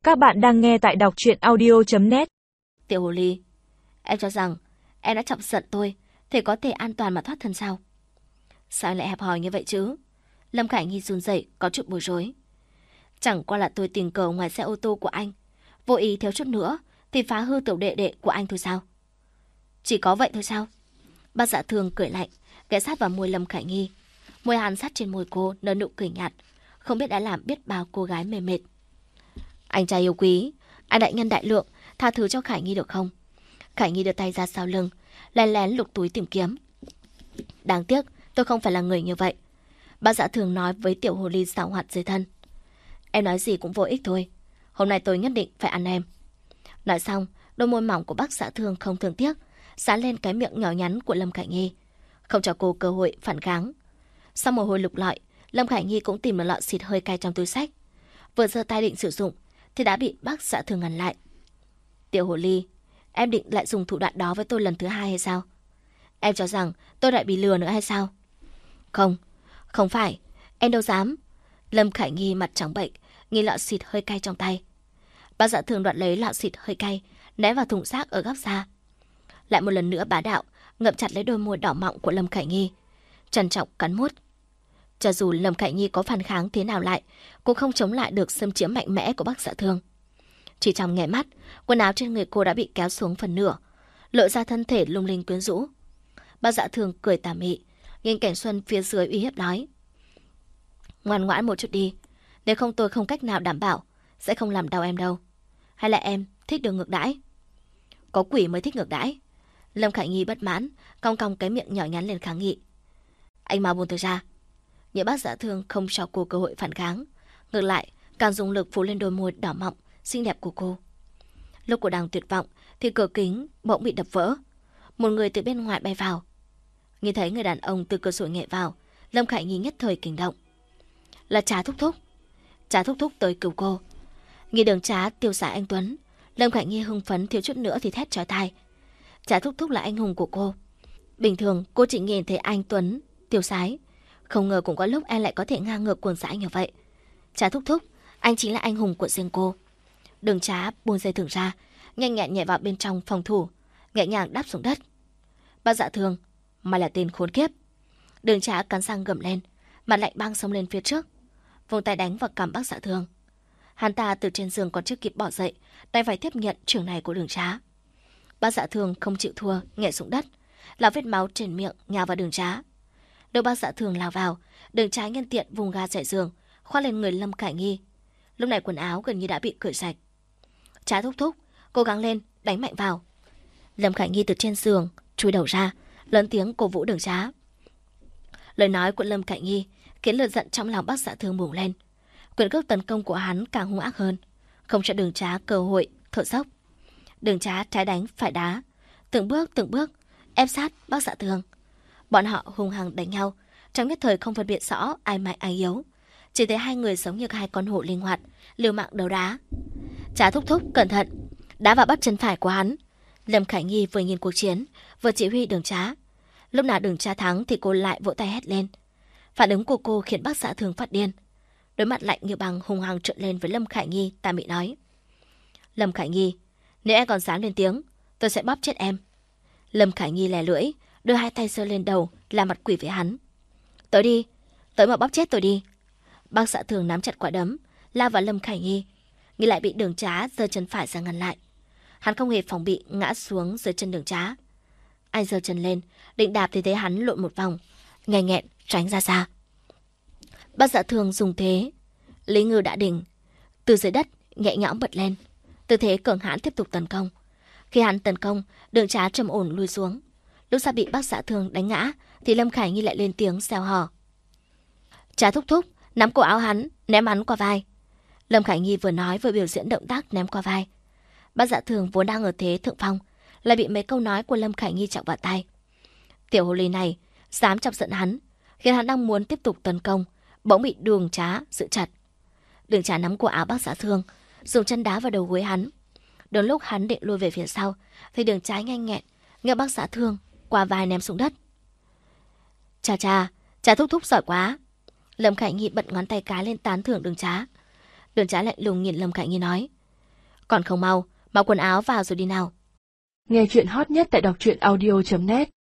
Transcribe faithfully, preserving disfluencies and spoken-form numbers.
Các bạn đang nghe tại đọc truyện audio chấm net. Tiểu hồ ly, em cho rằng em đã chọc giận tôi thì có thể an toàn mà thoát thân sao? Sao anh lại hẹp hòi như vậy chứ? Lâm Khải Nhi run rẩy, có chút bối rối. Chẳng qua là tôi tình cờ ngoài xe ô tô của anh, vô ý thiếu chút nữa thì phá hư tiểu đệ đệ của anh thôi sao? Chỉ có vậy thôi sao? Bác Dạ Thương cười lạnh, ghé sát vào môi Lâm Khải Nhi. Môi hắn sát trên môi cô, nở nụ cười nhạt, không biết đã làm biết bao cô gái mềm mệt. Anh trai yêu quý, anh đại nhân đại lượng, tha thứ cho Khải Nhi được không? Khải Nhi đưa tay ra sau lưng, lén lén lục túi tìm kiếm. Đáng tiếc, tôi không phải là người như vậy. Bác Dạ Thường nói với tiểu hồ ly xảo hoạt dưới thân. Em nói gì cũng vô ích thôi. Hôm nay tôi nhất định phải ăn em. Nói xong, đôi môi mỏng của bác Dạ Thương không thương tiếc dán lên cái miệng nhỏ nhắn của Lâm Khải Nhi, không cho cô cơ hội phản kháng. Sau một hồi lục lọi, Lâm Khải Nhi cũng tìm một lọ xịt hơi cay trong túi xách. Vừa giơ tay định sử dụng thì đã bị bác Dạ Thường ngăn lại. Tiểu hồ ly, em định lại dùng thủ đoạn đó với tôi lần thứ hai hay sao? Em cho rằng tôi lại bị lừa nữa hay sao? Không, không phải, em đâu dám. Lâm Khải Nhi mặt trắng bệch, nhìn lọ xịt hơi cay trong tay. Bác Dạ Thường đoạt lấy lọ xịt hơi cay, ném vào thùng rác ở góc xa. Lại một lần nữa bá đạo, ngậm chặt lấy đôi môi đỏ mọng của Lâm Khải Nhi, trân trọng cắn mút. Cho dù Lâm Khải Nhi có phản kháng thế nào lại, cũng không chống lại được xâm chiếm mạnh mẽ của bác Dạ Thương. Chỉ trong nháy mắt, quần áo trên người cô đã bị kéo xuống phần nửa, lộ ra thân thể lung linh quyến rũ. Bác Dạ Thương cười tà mị, nhìn cảnh xuân phía dưới uy hiếp nói: Ngoan ngoãn một chút đi, nếu không tôi không cách nào đảm bảo sẽ không làm đau em đâu. Hay là em thích được ngược đãi? Có quỷ mới thích ngược đãi. Lâm Khải Nhi bất mãn, cong cong cái miệng nhỏ nhắn lên kháng nghị. Anh mau buông tôi ra. Nhưng bác Dạ Thương không cho cô cơ hội phản kháng, ngược lại càng dùng lực phủ lên đôi môi đỏ mọng xinh đẹp của cô. Lúc cô đang tuyệt vọng thì cửa kính bỗng bị đập vỡ, một người từ bên ngoài bay vào. Nhìn thấy người đàn ông từ cửa sổ nhảy vào, Lâm Khải Nhi nhất thời kinh động. Là Trá Thúc Thúc. Trá Thúc Thúc tới cứu cô. Nghĩ Đường Trá tiêu xài anh Tuấn, Lâm Khải Nhi hưng phấn thiếu chút nữa thì thét chói tai. Trá Thúc Thúc là anh hùng của cô. Bình thường cô chỉ nhìn thấy anh Tuấn tiêu sái, không ngờ cũng có lúc em lại có thể ngang ngược cuồng dã như vậy. Trá Thúc Thúc, anh chính là anh hùng của riêng cô. Đường Trá buông dây thừng ra, nhanh nhẹn nhảy vào bên trong phòng thủ, nhẹ nhàng đáp xuống đất. Bác Dạ Thương, mày là tên khốn kiếp. Đường Trá cắn răng gầm lên, mặt lạnh băng xông lên phía trước, vùng tay đánh vào cằm bác Dạ Thương. Hắn ta từ trên giường còn chưa kịp bỏ dậy, đành phải tiếp nhận trường này của Đường Trá. Bác Dạ Thương không chịu thua, nhảy xuống đất, lao vết máu trên miệng nhào vào Đường Trá. Đầu bác Dạ Thương lao vào, Đường Trá nhân tiện vùng ga chạy giường, khoác lên người Lâm Khải Nhi. Lúc này quần áo gần như đã bị cởi sạch. Trá Thúc Thúc, cố gắng lên, đánh mạnh vào. Lâm Khải Nhi từ trên giường chui đầu ra, lớn tiếng cổ vũ Đường Trá. Lời nói của Lâm Khải Nhi khiến lửa giận trong lòng bác Dạ Thương bùng lên. Quyền cước tấn công của hắn càng hung ác hơn, không cho Đường Trá cơ hội thở dốc. Đường Trá trái đánh phải đá, từng bước từng bước ép sát bác Dạ Thương. Bọn họ hung hăng đánh nhau, trong nhất thời không phân biệt rõ ai mạnh ai yếu, chỉ thấy hai người giống như hai con hổ linh hoạt, liều mạng đấu đá. Trá Thúc Thúc cẩn thận, đá vào bắp chân phải của hắn. Lâm Khải Nhi vừa nhìn cuộc chiến, vừa chỉ huy Đường Trá. Lúc nào Đường Trá thắng thì cô lại vỗ tay hét lên. Phản ứng của cô khiến bác Dạ Thương phát điên, đôi mặt lạnh như băng hung hăng trợn lên với Lâm Khải Nhi, tà mị nói: Lâm Khải Nhi, nếu em còn dám lên tiếng, tôi sẽ bóp chết em. Lâm Khải Nhi lè lưỡi, đưa hai tay giơ lên đầu, làm mặt quỷ với hắn. Tới đi, tới mà bóp chết tôi đi. Bác Dạ Thương nắm chặt quả đấm, lao vào Lâm Khải Nhi, nghĩ lại bị Đường Trá giơ chân phải ra ngăn lại. Hắn không hề phòng bị ngã xuống dưới chân Đường Trá. Anh giơ chân lên, định đạp thì thấy hắn lộn một vòng, nghè nghẹn tránh ra xa. Bác Dạ Thương dùng thế Lý Ngư đã đỉnh, từ dưới đất nhẹ nhõm bật lên, tư thế cường hãn tiếp tục tấn công. Khi hắn tấn công, Đường Trá trầm ổn lùi xuống. Lúc sắp bị bác Dạ Thương đánh ngã thì Lâm Khải Nhi lại lên tiếng reo hò: Trá Thúc Thúc, nắm cổ áo hắn, ném hắn qua vai. Lâm Khải Nhi vừa nói vừa biểu diễn động tác ném qua vai. Bác Dạ Thương vốn đang ở thế thượng phong, lại bị mấy câu nói của Lâm Khải Nhi chọc vào tai. Tiểu hồ ly này dám chọc giận hắn, khiến hắn đang muốn tiếp tục tấn công, bỗng bị Đường Trá giữ chặt. Đường Trá nắm cổ áo bác Dạ Thương, dùng chân đá vào đầu gối hắn. Đến lúc hắn định lùi về phía sau thì Đường Trá nhanh nhẹn nghe bác Dạ Thương qua vai ném xuống đất. Chà chà, Trá Thúc Thúc giỏi quá. Lâm Khải Nhi bật ngón tay cái lên tán thưởng Đường Trá. Đường Trá lạnh lùng nhìn Lâm Khải Nhi nói: Còn không mau, mặc quần áo vào rồi đi nào. Nghe chuyện hot nhất tại đọc truyện audio chấm net